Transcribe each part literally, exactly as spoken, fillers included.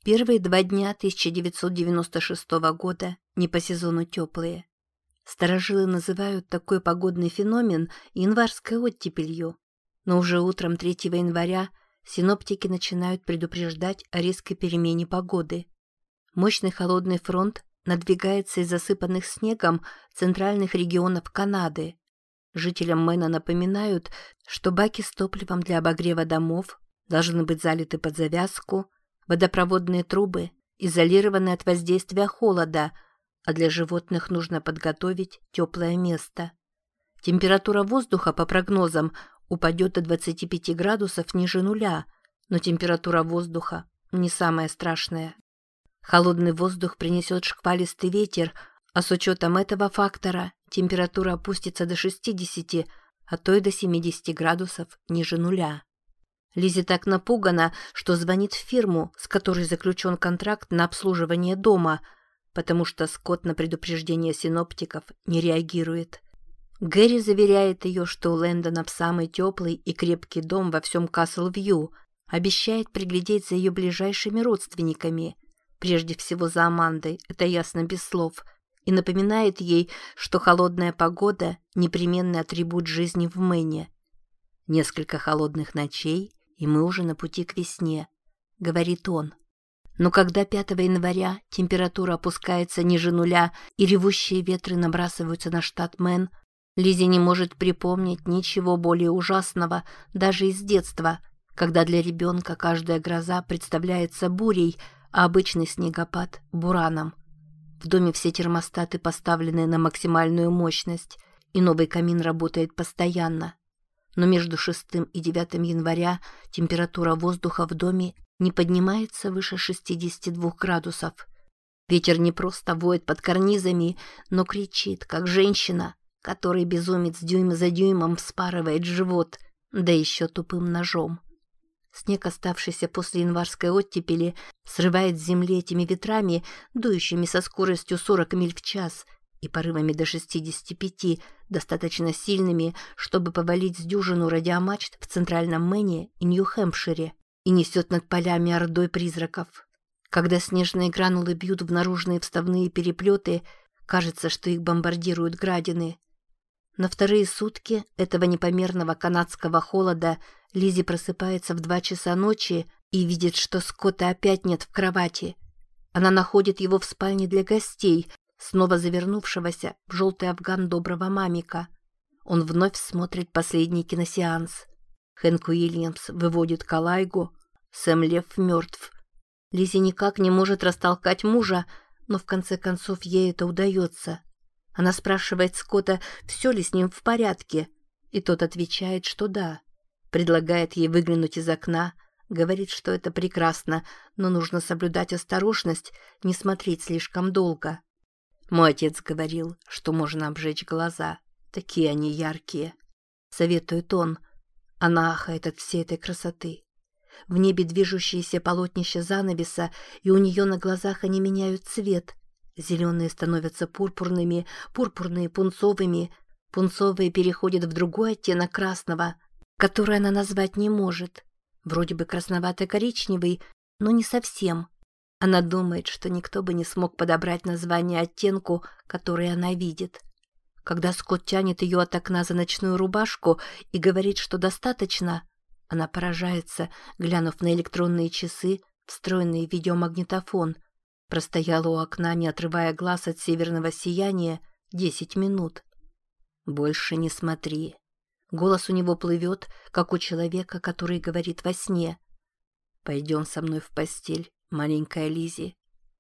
Первые два дня тысяча девятьсот девяносто шестого года не по сезону теплые. Старожилы называют такой погодный феномен январской оттепелью. Но уже утром третьего января синоптики начинают предупреждать о резкой перемене погоды. Мощный холодный фронт надвигается из засыпанных снегом центральных регионов Канады. Жителям Мэна напоминают, что баки с топливом для обогрева домов должны быть залиты под завязку, водопроводные трубы изолированы от воздействия холода, а для животных нужно подготовить теплое место. Температура воздуха, по прогнозам, упадет до двадцати пяти градусов ниже нуля, но температура воздуха не самая страшная. Холодный воздух принесет шквалистый ветер, а с учетом этого фактора температура опустится до шестидесяти, а то и до семидесяти градусов ниже нуля. Лиззи так напугана, что звонит в фирму, с которой заключен контракт на обслуживание дома, потому что Скотт на предупреждение синоптиков не реагирует. Гэри заверяет ее, что у Лэндонов самый теплый и крепкий дом во всем Касл-Вью, обещает приглядеть за ее ближайшими родственниками, прежде всего за Амандой, это ясно без слов, и напоминает ей, что холодная погода – непременный атрибут жизни в Мэне. Несколько холодных ночей, и мы уже на пути к весне, говорит он. Но когда пятого января температура опускается ниже нуля и ревущие ветры набрасываются на штат Мэн, Лиззи не может припомнить ничего более ужасного даже из детства, когда для ребенка каждая гроза представляется бурей, а обычный снегопад – бураном. В доме все термостаты поставлены на максимальную мощность, и новый камин работает постоянно. Но между шестым и девятым января температура воздуха в доме не поднимается выше шестидесяти двух градусов. Ветер не просто воет под карнизами, но кричит, как женщина, которой безумец дюйм за дюймом вспарывает живот, да еще тупым ножом. Снег, оставшийся после январской оттепели, срывает с земли этими ветрами, дующими со скоростью сорок миль в час, и порывами до шестидесяти пяти, достаточно сильными, чтобы повалить с дюжину радиомачт в центральном Мэне и Нью-Хэмпшире, и несет над полями ордой призраков. Когда снежные гранулы бьют в наружные вставные переплеты, кажется, что их бомбардируют градины. На вторые сутки этого непомерного канадского холода Лиззи просыпается в два часа ночи и видит, что Скотта опять нет в кровати. Она находит его в спальне для гостей, снова завернувшегося в желтый афган доброго мамика. Он вновь смотрит последний киносеанс. Хэнк Уильямс выводит Калайгу, Сэм Лев мертв. Лиззи никак не может растолкать мужа, но в конце концов ей это удается. Она спрашивает Скотта, все ли с ним в порядке, и тот отвечает, что да. Предлагает ей выглянуть из окна, говорит, что это прекрасно, но нужно соблюдать осторожность, не смотреть слишком долго. Мой отец говорил, что можно обжечь глаза, такие они яркие. Советует он. Она ахает от всей этой красоты. В небе движущиеся полотнища занавеса, и у нее на глазах они меняют цвет. Зеленые становятся пурпурными, пурпурные пунцовыми, пунцовые переходят в другой оттенок красного, который она назвать не может. Вроде бы красновато-коричневый, но не совсем. Она думает, что никто бы не смог подобрать название оттенку, который она видит. Когда Скотт тянет ее от окна за ночную рубашку и говорит, что достаточно, она поражается, глянув на электронные часы, встроенные в видеомагнитофон. Простояла у окна, не отрывая глаз от северного сияния, десять минут. «Больше не смотри». Голос у него плывет, как у человека, который говорит во сне. «Пойдем со мной в постель, маленькая Лиззи».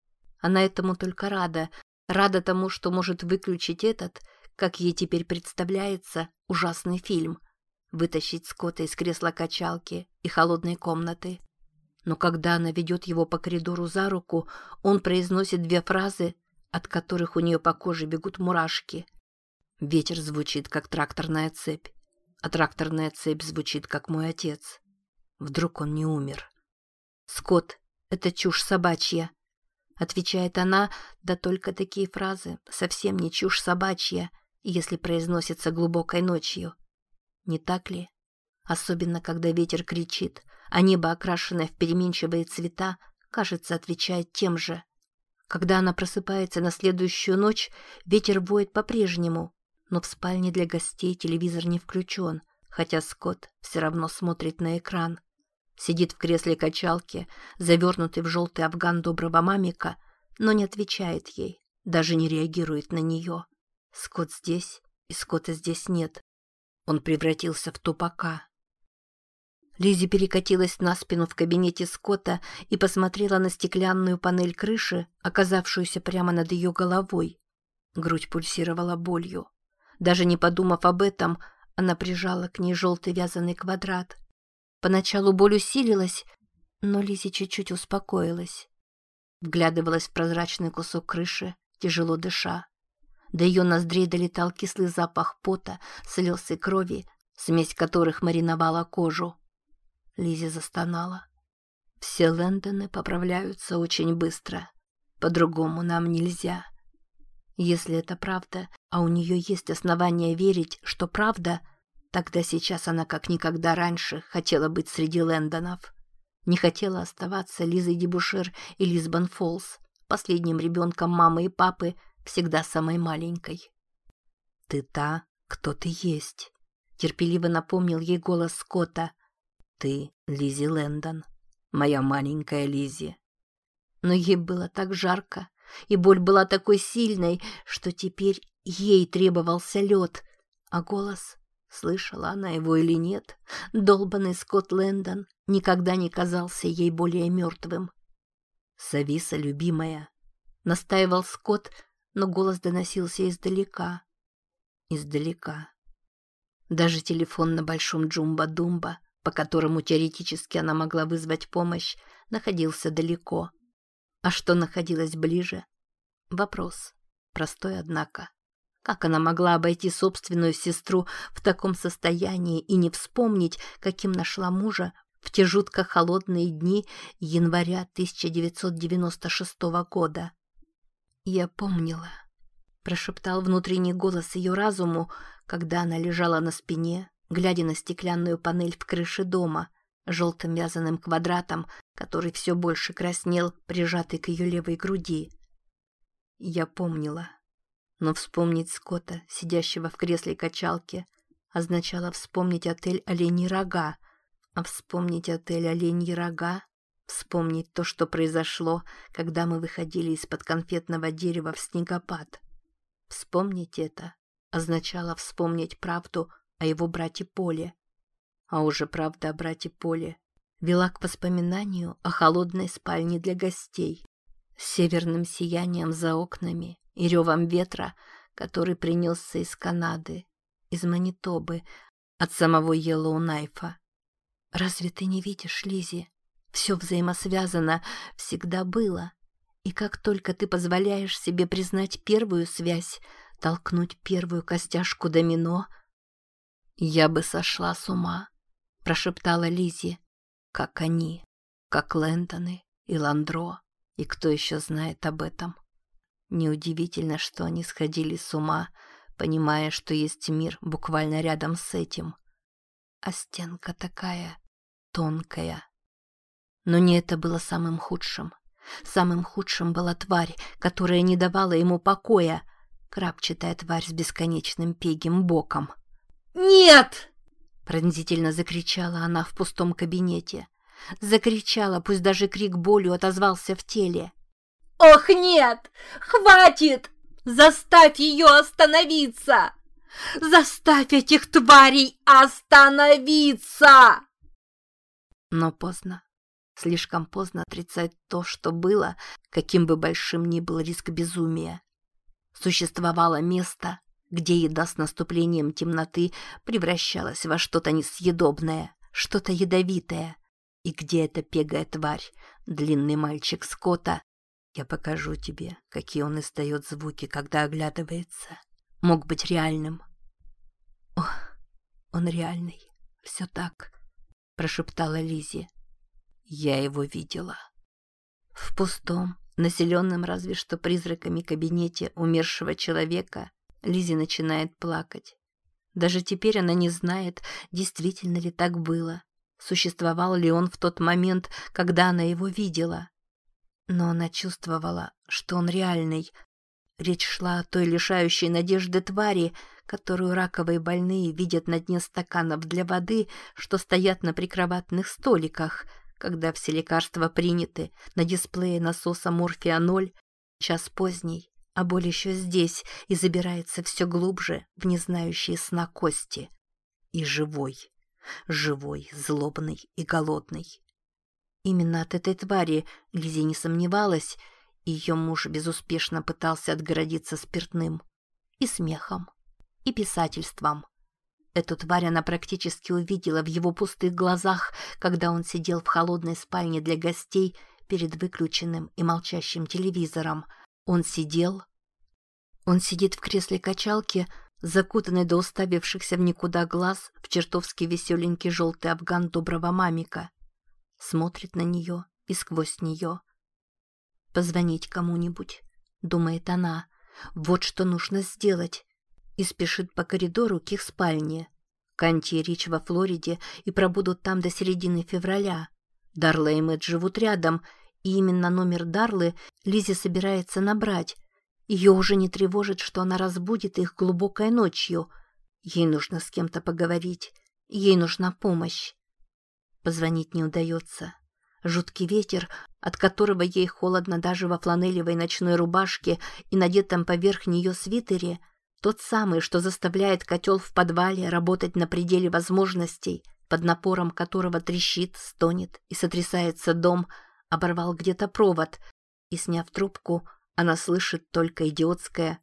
Она этому только рада. Рада тому, что может выключить этот, как ей теперь представляется, ужасный фильм. Вытащить Скотта из кресла-качалки и холодной комнаты. Но когда она ведет его по коридору за руку, он произносит две фразы, от которых у нее по коже бегут мурашки. Ветер звучит, как тракторная цепь, а тракторная цепь звучит, как мой отец. Вдруг он не умер. «Скотт, это чушь собачья», — отвечает она, да только такие фразы совсем не чушь собачья, если произносятся глубокой ночью. Не так ли? Особенно, когда ветер кричит, а небо, окрашенное в переменчивые цвета, кажется, отвечает тем же. Когда она просыпается на следующую ночь, ветер воет по-прежнему, но в спальне для гостей телевизор не включен, хотя Скотт все равно смотрит на экран. Сидит в кресле качалки, завернутый в желтый афган доброго мамика, но не отвечает ей, даже не реагирует на нее. Скотт здесь, и Скотта здесь нет. Он превратился в тупака. Лиззи перекатилась на спину в кабинете Скотта и посмотрела на стеклянную панель крыши, оказавшуюся прямо над ее головой. Грудь пульсировала болью. Даже не подумав об этом, она прижала к ней желтый вязаный квадрат. Поначалу боль усилилась, но Лиззи чуть-чуть успокоилась. Вглядывалась в прозрачный кусок крыши, тяжело дыша. До ее ноздрей долетал кислый запах пота, слез и крови, смесь которых мариновала кожу. Лиззи застонала. Все Лэндоны поправляются очень быстро. По-другому нам нельзя. Если это правда, а у нее есть основания верить, что правда, тогда сейчас она как никогда раньше хотела быть среди Лэндонов. Не хотела оставаться Лизой Дебушир и Лисбон Фоллс, последним ребенком мамы и папы, всегда самой маленькой. «Ты та, кто ты есть», — терпеливо напомнил ей голос Скотта. «Ты Лиззи Лэндон, моя маленькая Лиззи». Но ей было так жарко, и боль была такой сильной, что теперь ей требовался лед, а голос... Слышала она его или нет, долбанный Скотт Лэндон никогда не казался ей более мертвым. «Сависа, любимая», — настаивал Скотт, но голос доносился издалека. Издалека. Даже телефон на большом Джумба-Думба, по которому теоретически она могла вызвать помощь, находился далеко. А что находилось ближе? Вопрос. Простой, однако. Как она могла обойти собственную сестру в таком состоянии и не вспомнить, каким нашла мужа в те жутко холодные дни января тысяча девятьсот девяносто шестого года? «Я помнила», — прошептал внутренний голос ее разуму, когда она лежала на спине, глядя на стеклянную панель в крыше дома, желтым вязаным квадратом, который все больше краснел, прижатый к ее левой груди. «Я помнила». Но вспомнить Скотта, сидящего в кресле качалки, означало вспомнить отель «Оленьи рога», а вспомнить отель «Оленьи рога», вспомнить то, что произошло, когда мы выходили из-под конфетного дерева в снегопад. Вспомнить это означало вспомнить правду о его брате Поле. А уже правда о брате Поле вела к воспоминанию о холодной спальне для гостей, с северным сиянием за окнами и ревом ветра, который принесся из Канады, из Манитобы, от самого Йеллоунайфа. Разве ты не видишь, Лиззи? Все взаимосвязано, всегда было. И как только ты позволяешь себе признать первую связь, толкнуть первую костяшку домино... «Я бы сошла с ума», — прошептала Лиззи, — «как они, как Лэндоны и Ландро, и кто еще знает об этом». Неудивительно, что они сходили с ума, понимая, что есть мир буквально рядом с этим. А стенка такая тонкая. Но не это было самым худшим. Самым худшим была тварь, которая не давала ему покоя. Крапчатая тварь с бесконечным пегим боком. «Нет!» — пронзительно закричала она в пустом кабинете. Закричала, пусть даже крик болью отозвался в теле. «Ох, нет! Хватит! Заставь ее остановиться! Заставь этих тварей остановиться!» Но поздно. Слишком поздно отрицать то, что было, каким бы большим ни был риск безумия. Существовало место, где еда с наступлением темноты превращалась во что-то несъедобное, что-то ядовитое, и где эта пегая тварь, длинный мальчик Скотта, я покажу тебе, какие он издает звуки, когда оглядывается, мог быть реальным. «Ох, он реальный, все так», — прошептала Лиззи. «Я его видела». В пустом, населенном разве что призраками кабинете умершего человека, Лиззи начинает плакать. Даже теперь она не знает, действительно ли так было, существовал ли он в тот момент, когда она его видела. Но она чувствовала, что он реальный. Речь шла о той лишающей надежды твари, которую раковые больные видят на дне стаканов для воды, что стоят на прикроватных столиках, когда все лекарства приняты, на дисплее насоса морфия ноль, час поздний, а боль еще здесь и забирается все глубже в незнающие сна кости. И живой, живой, злобный и голодный. Именно от этой твари Лиззи не сомневалась, и ее муж безуспешно пытался отгородиться спиртным. И смехом, и писательством. Эту тварь она практически увидела в его пустых глазах, когда он сидел в холодной спальне для гостей перед выключенным и молчащим телевизором. Он сидел... Он сидит в кресле качалки, закутанный до уставившихся в никуда глаз в чертовски веселенький желтый афган доброго мамика. Смотрит на нее и сквозь нее. «Позвонить кому-нибудь», — думает она, — «вот что нужно сделать». И спешит по коридору к их спальне. Канти и Рич во Флориде и пробудут там до середины февраля. Дарла и Мэтт живут рядом, и именно номер Дарлы Лиззи собирается набрать. Ее уже не тревожит, что она разбудит их глубокой ночью. Ей нужно с кем-то поговорить, ей нужна помощь. Позвонить не удается. Жуткий ветер, от которого ей холодно даже во фланелевой ночной рубашке и надетом поверх нее свитере, тот самый, что заставляет котел в подвале работать на пределе возможностей, под напором которого трещит, стонет и сотрясается дом, оборвал где-то провод, и, сняв трубку, она слышит только идиотское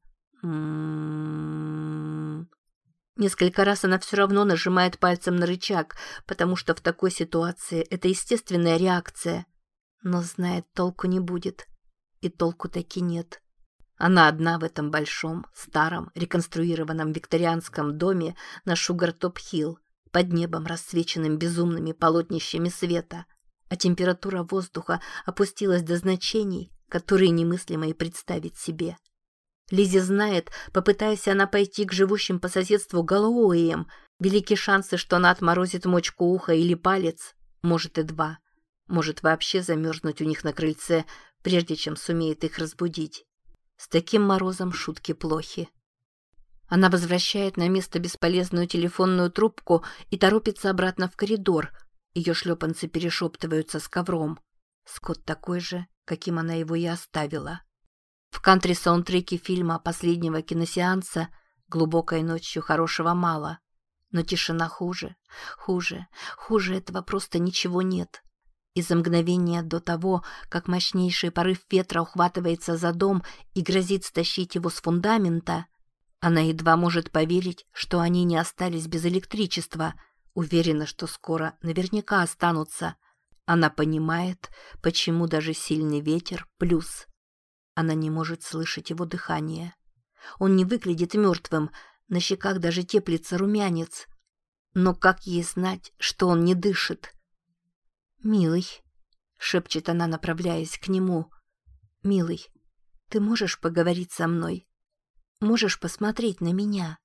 «м-м-м». Несколько раз она все равно нажимает пальцем на рычаг, потому что в такой ситуации это естественная реакция. Но знает, толку не будет. И толку таки нет. Она одна в этом большом, старом, реконструированном викторианском доме на Шугар-Топ-Хилл, под небом, рассвеченным безумными полотнищами света, а температура воздуха опустилась до значений, которые немыслимо и представить себе. Лиззи знает, попытаясь она пойти к живущим по соседству Галлоуэям, велики шансы, что она отморозит мочку уха или палец, может и два, может вообще замерзнуть у них на крыльце, прежде чем сумеет их разбудить. С таким морозом шутки плохи. Она возвращает на место бесполезную телефонную трубку и торопится обратно в коридор. Ее шлепанцы перешептываются с ковром. Скотт такой же, каким она его и оставила. В кантри-саундтреке фильма последнего киносеанса «Глубокой ночью хорошего мало». Но тишина хуже, хуже, хуже этого просто ничего нет. И за мгновение до того, как мощнейший порыв ветра ухватывается за дом и грозит стащить его с фундамента, она едва может поверить, что они не остались без электричества, уверена, что скоро наверняка останутся. Она понимает, почему даже сильный ветер плюс. Она не может слышать его дыхание. Он не выглядит мертвым, на щеках даже теплится румянец. Но как ей знать, что он не дышит? «Милый», — шепчет она, направляясь к нему, — «милый, ты можешь поговорить со мной? Можешь посмотреть на меня?»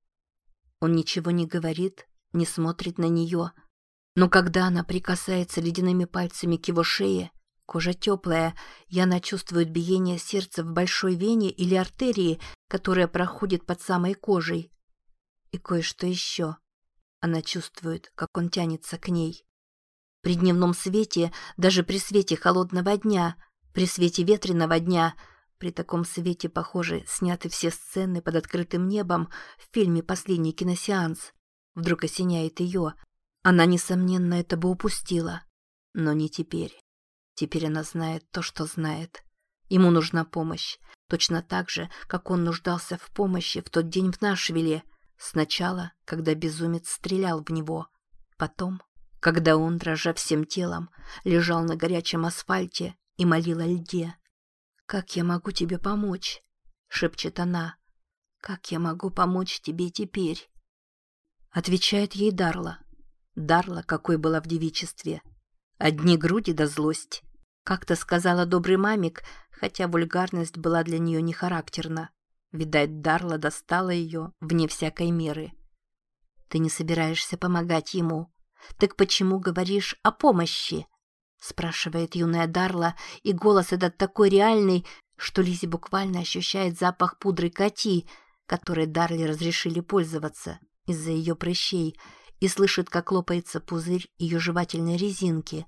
Он ничего не говорит, не смотрит на нее, но когда она прикасается ледяными пальцами к его шее, кожа теплая, и она чувствует биение сердца в большой вене или артерии, которая проходит под самой кожей. И кое-что еще. Она чувствует, как он тянется к ней. При дневном свете, даже при свете холодного дня, при свете ветреного дня, при таком свете, похоже, сняты все сцены под открытым небом в фильме «Последний киносеанс», вдруг осеняет ее. Она, несомненно, это бы упустила. Но не теперь. Теперь она знает то, что знает. Ему нужна помощь, точно так же, как он нуждался в помощи в тот день в Нашвилле. Сначала, когда безумец стрелял в него. Потом, когда он, дрожа всем телом, лежал на горячем асфальте и молил о льде. «Как я могу тебе помочь?» — шепчет она. «Как я могу помочь тебе теперь?» Отвечает ей Дарла. Дарла, какой была в девичестве. Одни груди да злость. Как-то сказала добрый мамик, хотя вульгарность была для нее не характерна. Видать, Дарла достала ее вне всякой меры. «Ты не собираешься помогать ему. Так почему говоришь о помощи?» спрашивает юная Дарла, и голос этот такой реальный, что Лизи буквально ощущает запах пудры Коти, которой Дарле разрешили пользоваться из-за ее прыщей, и слышит, как лопается пузырь ее жевательной резинки.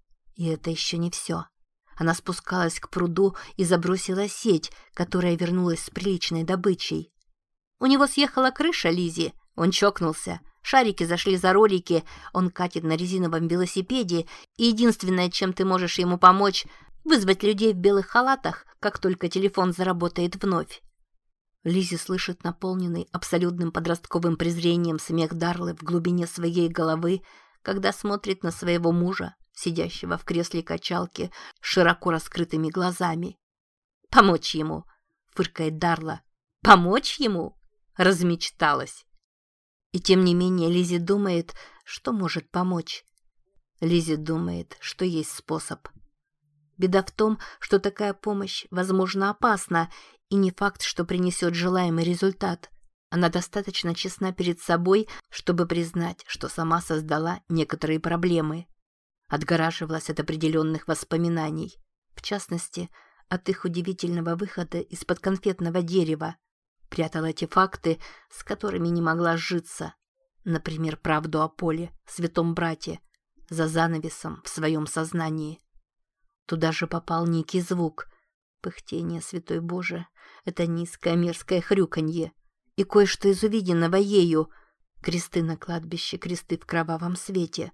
И это еще не все. Она спускалась к пруду и забросила сеть, которая вернулась с приличной добычей. У него съехала крыша, Лизи. Он чокнулся. Шарики зашли за ролики, он катит на резиновом велосипеде, и единственное, чем ты можешь ему помочь, вызвать людей в белых халатах, как только телефон заработает вновь. Лизи слышит наполненный абсолютным подростковым презрением смех Дарлы в глубине своей головы, когда смотрит на своего мужа, сидящего в кресле качалки с широко раскрытыми глазами. «Помочь ему!» — фыркает Дарла. «Помочь ему?» — размечталась. И тем не менее Лизи думает, что может помочь. Лизи думает, что есть способ. Беда в том, что такая помощь, возможно, опасна, и не факт, что принесет желаемый результат. Она достаточно честна перед собой, чтобы признать, что сама создала некоторые проблемы. Отгораживалась от определенных воспоминаний, в частности, от их удивительного выхода из-под конфетного дерева. Прятала эти факты, с которыми не могла сжиться. Например, правду о Поле, святом брате, за занавесом в своем сознании. Туда же попал некий звук. Пыхтение, святой Боже, это низкое мерзкое хрюканье. И кое-что из увиденного ею. Кресты на кладбище, кресты в кровавом свете.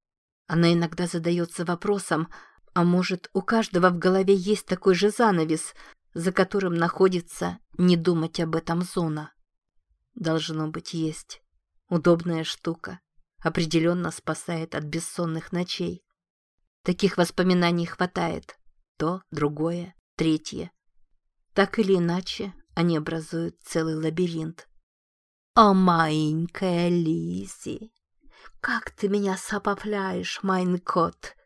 Она иногда задается вопросом, а может, у каждого в голове есть такой же занавес, за которым находится не думать об этом зона. Должно быть, есть. Удобная штука. Определенно спасает от бессонных ночей. Таких воспоминаний хватает. То, другое, третье. Так или иначе, они образуют целый лабиринт. «О, маленькая Лизи, как ты меня сопопляешь, майн кот!»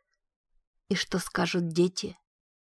И что скажут дети?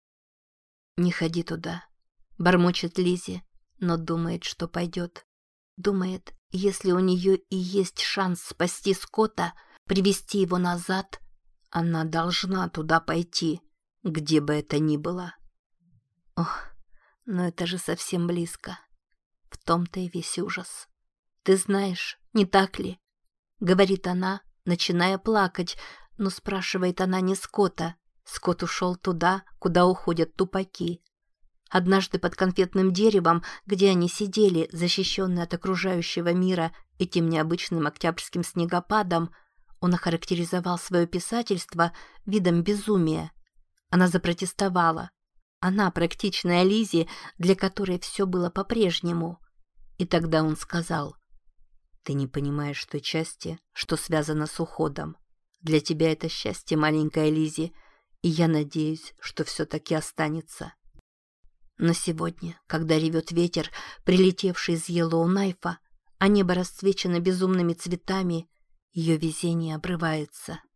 «Не ходи туда», — бормочет Лизи, но думает, что пойдет. Думает, если у нее и есть шанс спасти Скотта, привести его назад, она должна туда пойти, где бы это ни было. Ох, но это же совсем близко. В том-то и весь ужас. «Ты знаешь, не так ли?» — говорит она, начиная плакать, но спрашивает она не Скотта. Скотт ушел туда, куда уходят тупаки. Однажды под конфетным деревом, где они сидели, защищенные от окружающего мира этим необычным октябрьским снегопадом, он охарактеризовал свое писательство видом безумия. Она запротестовала. Она, практичная Лизи, для которой все было по-прежнему. И тогда он сказал: «Ты не понимаешь той части, что связано с уходом. Для тебя это счастье, маленькая Лизи, и я надеюсь, что все-таки останется». Но сегодня, когда ревет ветер, прилетевший из Йеллоу-Найфа, а небо расцвечено безумными цветами, ее везение обрывается.